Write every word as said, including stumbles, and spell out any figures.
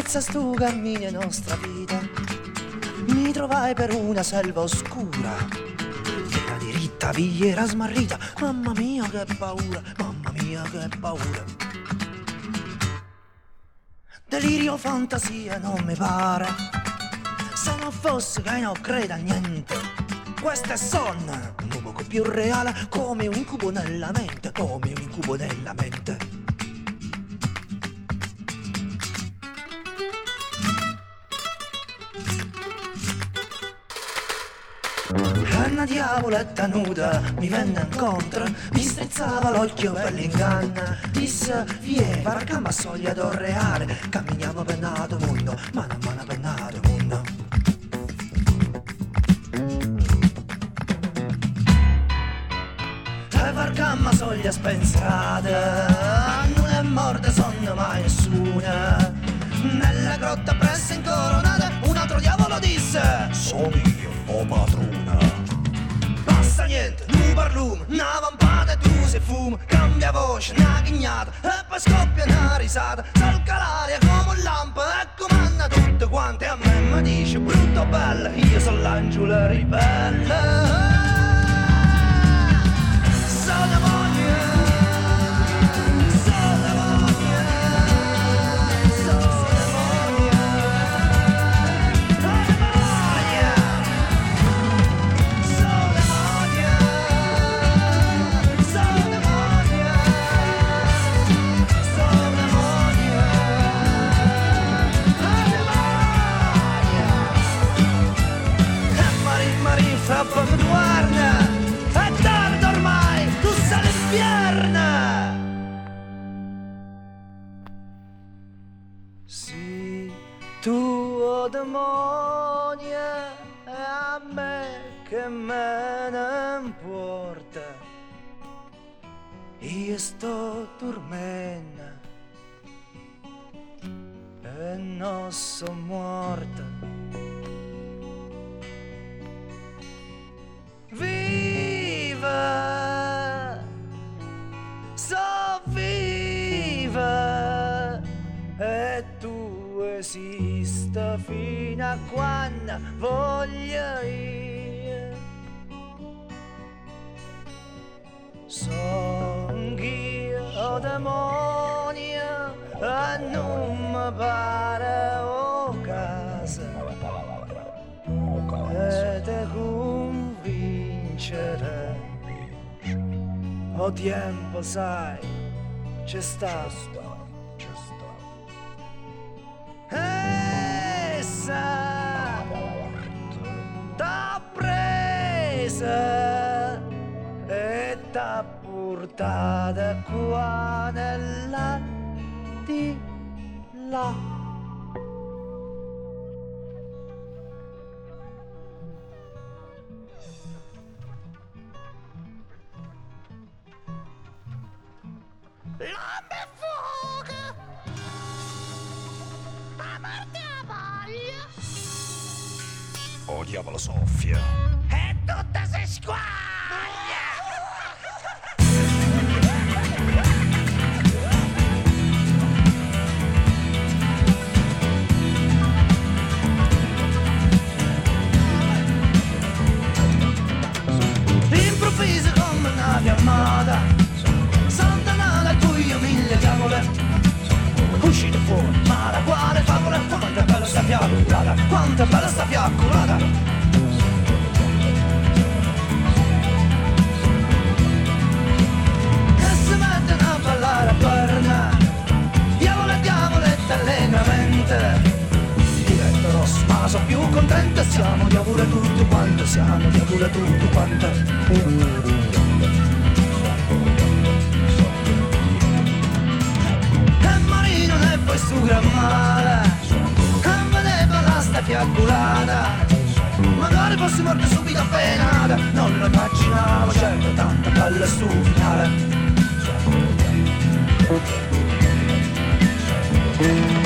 mezzo a stu cammini nostra vita mi trovai per una selva oscura, era diritta, vigliera smarrita, mamma mia che paura, mamma mia che paura. Delirio, fantasia, non mi pare, se non fosse che non credo a niente. Questo è sonno, un poco più reale, come un incubo nella mente, come un incubo nella mente. Una diavoletta nuda mi venne incontro, mi strizzava l'occhio per l'inganna, disse vie, varca ma soglia do reale, camminiamo per nato mondo, mano a mano per nato mondo. E varca ma soglia spensierata, non è morta sonno mai nessuna, nella grotta presso incoronata un altro diavolo disse sono io, o padrona. Basta niente, nu parlume, una vampata tu se fumo, cambia voce, una ghignata e poi scoppia una risata, salca l'aria come un lampo e comanda tutte quante, a me mi dice brutto bella, io sono l'angelo ribelle. Sono voglia, sono voglia, sono voglia, sono voglia, sono voglia, sono voglia, e Marin Marin fra poco guarda, è tardi ormai, tu sei l'inferno. Sì, tuo demonio, e a me che me ne importa, io sto dormendo e non sono morta. Viva, so viva, e tu esista fino a quando voglio io. Son io demonio e non mi pare o casa, e te convincere. O tempo sai, c'è sta, c'è sta. Essa t'ha presa e t'ha portata qua nella di là. L'ombre fuoco, a morte a voglia, oh diavolo soffia, e tutta si squaglia. Improvviso come una fiammata, Sant'Anna al buio mille diavole, uscite fuori, ma la quale favola, quanto è bella sta fiaccolata, quanto è bella sta fiaccolata. E si mettono a ballare a perna, diavolo e diavoletta allegramente, divento rosso ma sono più contenta, siamo diavolo tutto quanto, siamo diavolo tutto quanto. E poi stu gran male, e vedeva la sta fiaccolata, magari fossi morto subito appena, non lo immaginavo, certo tanto bella stu finale.